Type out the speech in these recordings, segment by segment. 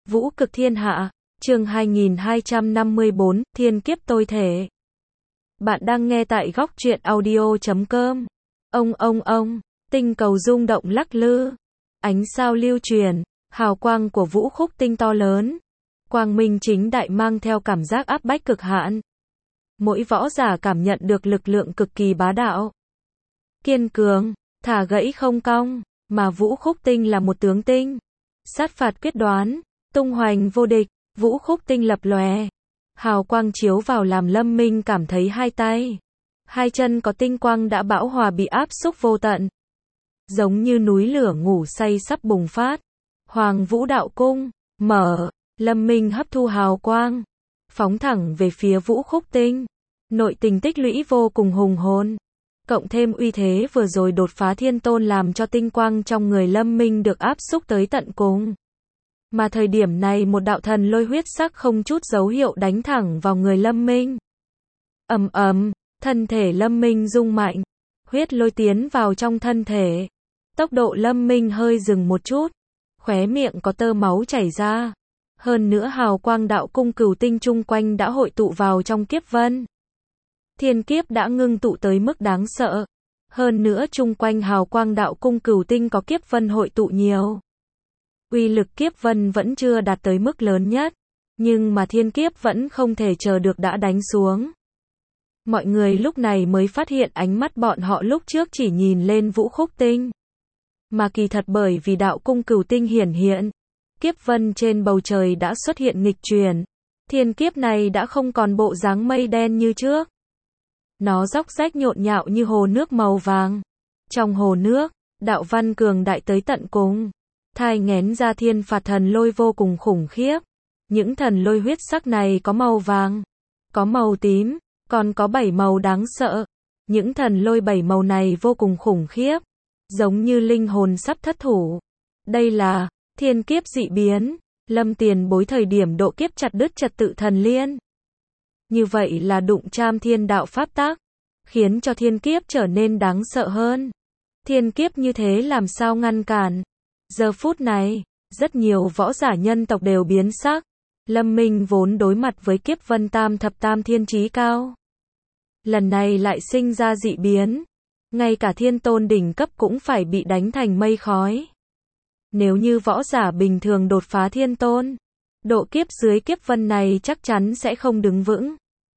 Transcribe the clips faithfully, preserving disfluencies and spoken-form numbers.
Vũ cực thiên hạ, chương hai nghìn hai trăm năm mươi bốn, thiên kiếp tôi thể. Bạn đang nghe tại góc truyện audio chấm com. Ông ông ông, tinh cầu rung động lắc lư, ánh sao lưu truyền, hào quang của vũ khúc tinh to lớn, quang minh chính đại mang theo cảm giác áp bách cực hạn. Mỗi võ giả cảm nhận được lực lượng cực kỳ bá đạo, kiên cường, thả gãy không cong, mà vũ khúc tinh là một tướng tinh, sát phạt quyết đoán, tung hoành vô địch. Vũ khúc tinh lập lòe, hào quang chiếu vào làm Lâm Minh cảm thấy hai tay, hai chân có tinh quang đã bão hòa bị áp xúc vô tận, giống như núi lửa ngủ say sắp bùng phát. Hoàng Vũ Đạo Cung mở, Lâm Minh hấp thu hào quang, phóng thẳng về phía vũ khúc tinh. Nội tình tích lũy vô cùng hùng hồn, cộng thêm uy thế vừa rồi đột phá thiên tôn làm cho tinh quang trong người Lâm Minh được áp xúc tới tận cùng. Mà thời điểm này một đạo thần lôi huyết sắc không chút dấu hiệu đánh thẳng vào người Lâm Minh. Ầm ầm, thân thể Lâm Minh rung mạnh, huyết lôi tiến vào trong thân thể. Tốc độ Lâm Minh hơi dừng một chút, khóe miệng có tơ máu chảy ra. Hơn nữa hào quang đạo cung cửu tinh chung quanh đã hội tụ vào trong kiếp vân. Thiên kiếp đã ngưng tụ tới mức đáng sợ. Hơn nữa chung quanh hào quang đạo cung cửu tinh có kiếp vân hội tụ nhiều. Uy lực kiếp vân vẫn chưa đạt tới mức lớn nhất, nhưng mà thiên kiếp vẫn không thể chờ được đã đánh xuống. Mọi người lúc này mới phát hiện ánh mắt bọn họ lúc trước chỉ nhìn lên vũ khúc tinh, mà kỳ thật bởi vì đạo cung cửu tinh hiển hiện, kiếp vân trên bầu trời đã xuất hiện nghịch chuyển. Thiên kiếp này đã không còn bộ dáng mây đen như trước. Nó róc rách nhộn nhạo như hồ nước màu vàng. Trong hồ nước, đạo văn cường đại tới tận cùng, thai nghén ra thiên phạt thần lôi vô cùng khủng khiếp. Những thần lôi huyết sắc này có màu vàng, có màu tím, còn có bảy màu đáng sợ. Những thần lôi bảy màu này vô cùng khủng khiếp, giống như linh hồn sắp thất thủ. Đây là thiên kiếp dị biến. Lâm Tiền Bối thời điểm độ kiếp chặt đứt trật tự thần liên. Như vậy là đụng chạm thiên đạo pháp tắc, khiến cho thiên kiếp trở nên đáng sợ hơn. Thiên kiếp như thế làm sao ngăn cản? Giờ phút này, rất nhiều võ giả nhân tộc đều biến sắc. Lâm Minh vốn đối mặt với kiếp vân tam thập tam thiên chí cao, lần này lại sinh ra dị biến. Ngay cả thiên tôn đỉnh cấp cũng phải bị đánh thành mây khói. Nếu như võ giả bình thường đột phá thiên tôn, độ kiếp dưới kiếp vân này chắc chắn sẽ không đứng vững.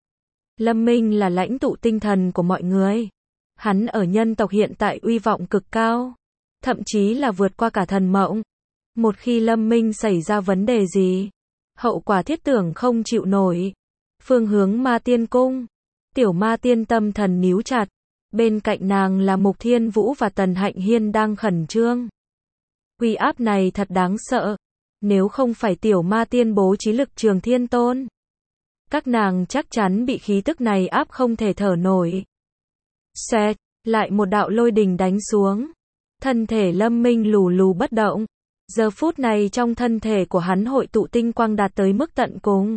Lâm Minh là lãnh tụ tinh thần của mọi người. Hắn ở nhân tộc hiện tại uy vọng cực cao, thậm chí là vượt qua cả thần mộng. Một khi Lâm Minh xảy ra vấn đề gì, hậu quả thiết tưởng không chịu nổi. Phương hướng Ma Tiên Cung, Tiểu Ma Tiên tâm thần níu chặt. Bên cạnh nàng là Mục Thiên Vũ và Tần Hạnh Hiên đang khẩn trương. Uy áp này thật đáng sợ. Nếu không phải Tiểu Ma Tiên bố trí lực trường thiên tôn, các nàng chắc chắn bị khí tức này áp không thể thở nổi. Xẹt, lại một đạo lôi đình đánh xuống. Thân thể Lâm Minh lù lù bất động. Giờ phút này trong thân thể của hắn hội tụ tinh quang đạt tới mức tận cùng.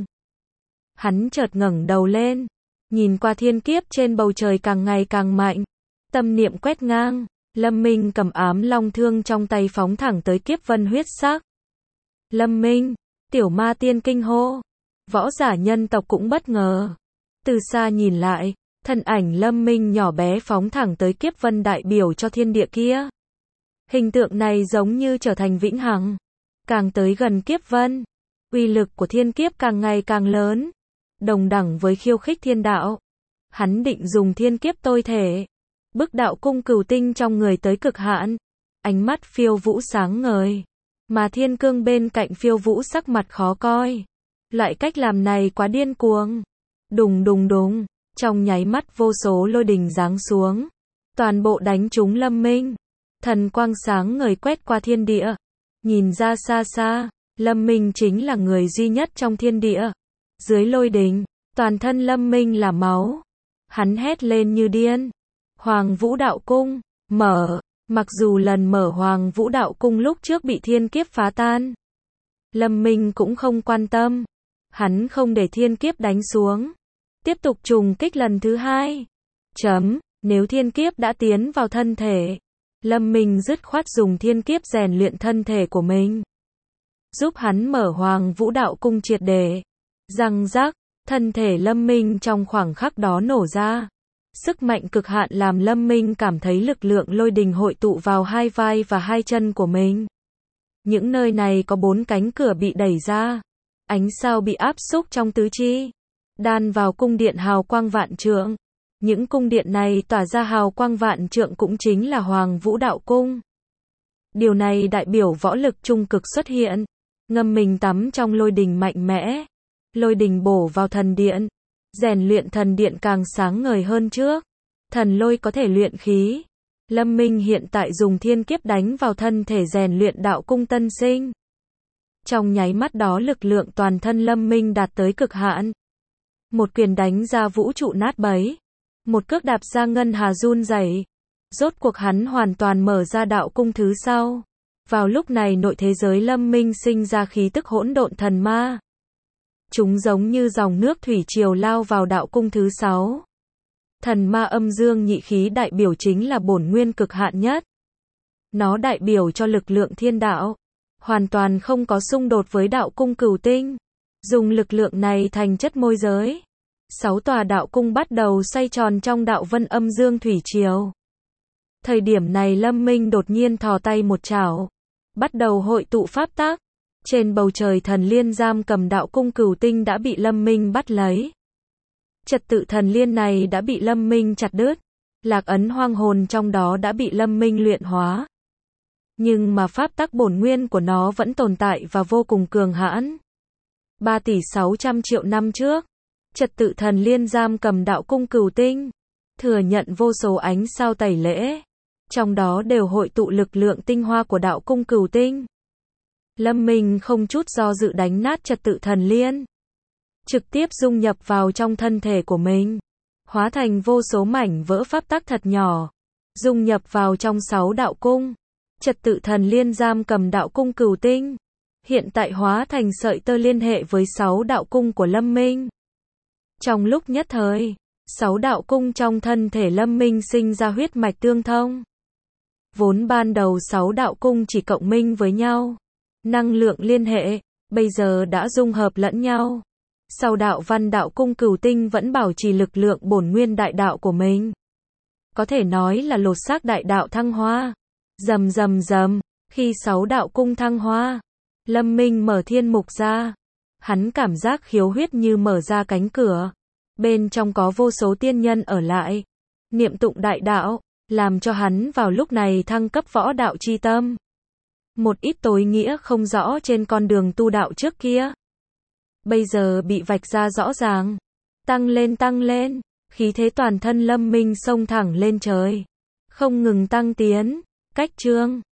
Hắn chợt ngẩng đầu lên, nhìn qua thiên kiếp trên bầu trời càng ngày càng mạnh. Tâm niệm quét ngang, Lâm Minh cầm ám long thương trong tay phóng thẳng tới kiếp vân huyết sắc. Lâm Minh, Tiểu Ma Tiên kinh hô. Võ giả nhân tộc cũng bất ngờ. Từ xa nhìn lại, thân ảnh Lâm Minh nhỏ bé phóng thẳng tới kiếp vân đại biểu cho thiên địa kia. Hình tượng này giống như trở thành vĩnh hằng. Càng tới gần kiếp vân, uy lực của thiên kiếp càng ngày càng lớn, đồng đẳng với khiêu khích thiên đạo. Hắn định dùng thiên kiếp tôi thể, bức đạo cung cửu tinh trong người tới cực hạn. Ánh mắt Phiêu Vũ sáng ngời, mà Thiên Cương bên cạnh Phiêu Vũ sắc mặt khó coi. Loại cách làm này quá điên cuồng. Đùng đùng đùng, trong nháy mắt vô số lôi đình giáng xuống, toàn bộ đánh trúng Lâm Minh. Thần quang sáng ngời quét qua thiên địa. Nhìn ra xa xa, Lâm Minh chính là người duy nhất trong thiên địa. Dưới lôi đình, toàn thân Lâm Minh là máu. Hắn hét lên như điên. Hoàng Vũ Đạo Cung mở. Mặc dù lần mở Hoàng Vũ Đạo Cung lúc trước bị thiên kiếp phá tan, Lâm Minh cũng không quan tâm. Hắn không để thiên kiếp đánh xuống, tiếp tục trùng kích lần thứ hai. Chấm, nếu thiên kiếp đã tiến vào thân thể, Lâm Minh dứt khoát dùng thiên kiếp rèn luyện thân thể của mình. giúp hắn mở Hoàng Vũ Đạo Cung triệt để. Răng rắc, thân thể Lâm Minh trong khoảng khắc đó nổ ra. Sức mạnh cực hạn làm Lâm Minh cảm thấy lực lượng lôi đình hội tụ vào hai vai và hai chân của mình. Những nơi này có bốn cánh cửa bị đẩy ra. Ánh sao bị áp xúc trong tứ chi, đan vào cung điện hào quang vạn trượng. Những cung điện này tỏa ra hào quang vạn trượng cũng chính là Hoàng Vũ Đạo Cung. Điều này đại biểu võ lực trung cực xuất hiện, ngâm mình tắm trong lôi đình mạnh mẽ. Lôi đình bổ vào thần điện, rèn luyện thần điện càng sáng ngời hơn trước. Thần lôi có thể luyện khí. Lâm Minh hiện tại dùng thiên kiếp đánh vào thân thể rèn luyện đạo cung tân sinh. Trong nháy mắt đó lực lượng toàn thân Lâm Minh đạt tới cực hạn. Một quyền đánh ra vũ trụ nát bấy. Một cước đạp ra ngân hà run rẩy. Rốt cuộc hắn hoàn toàn mở ra đạo cung thứ sau. Vào lúc này nội thế giới Lâm Minh sinh ra khí tức hỗn độn thần ma. Chúng giống như dòng nước thủy triều lao vào đạo cung thứ sáu. Thần ma âm dương nhị khí đại biểu chính là bổn nguyên cực hạn nhất. Nó đại biểu cho lực lượng thiên đạo. Hoàn toàn không có xung đột với đạo cung cửu tinh. Dùng lực lượng này thành chất môi giới. Sáu tòa đạo cung bắt đầu xoay tròn trong đạo vân âm dương thủy triều. Thời điểm này Lâm Minh đột nhiên thò tay một chảo. Bắt đầu hội tụ pháp tác. Trên bầu trời thần liên giam cầm đạo cung cửu tinh đã bị Lâm Minh bắt lấy. Trật tự thần liên này đã bị Lâm Minh chặt đứt. Lạc ấn hoang hồn trong đó đã bị Lâm Minh luyện hóa. Nhưng mà pháp tắc bổn nguyên của nó vẫn tồn tại và vô cùng cường hãn. ba tỷ sáu trăm triệu năm trước, trật tự thần liên giam cầm đạo cung cửu tinh, thừa nhận vô số ánh sao tẩy lễ, trong đó đều hội tụ lực lượng tinh hoa của đạo cung cửu tinh. Lâm Minh không chút do dự đánh nát trật tự thần liên, trực tiếp dung nhập vào trong thân thể của mình, hóa thành vô số mảnh vỡ pháp tắc thật nhỏ, dung nhập vào trong sáu đạo cung. Trật tự thần liên giam cầm đạo cung cửu tinh, hiện tại hóa thành sợi tơ liên hệ với sáu đạo cung của Lâm Minh. Trong lúc nhất thời, sáu đạo cung trong thân thể Lâm Minh sinh ra huyết mạch tương thông. Vốn ban đầu sáu đạo cung chỉ cộng minh với nhau, năng lượng liên hệ, bây giờ đã dung hợp lẫn nhau. Sau đạo văn đạo cung cửu tinh vẫn bảo trì lực lượng bổn nguyên đại đạo của mình. Có thể nói là lột xác đại đạo thăng hoa. Rầm rầm rầm, khi sáu đạo cung thăng hoa, Lâm Minh mở thiên mục ra. Hắn cảm giác khiếu huyết như mở ra cánh cửa. Bên trong có vô số tiên nhân ở lại. Niệm tụng đại đạo, làm cho hắn vào lúc này thăng cấp võ đạo chi tâm. Một ít tối nghĩa không rõ trên con đường tu đạo trước kia. Bây giờ bị vạch ra rõ ràng. Tăng lên tăng lên, khí thế toàn thân Lâm Minh xông thẳng lên trời. Không ngừng tăng tiến. Cách chương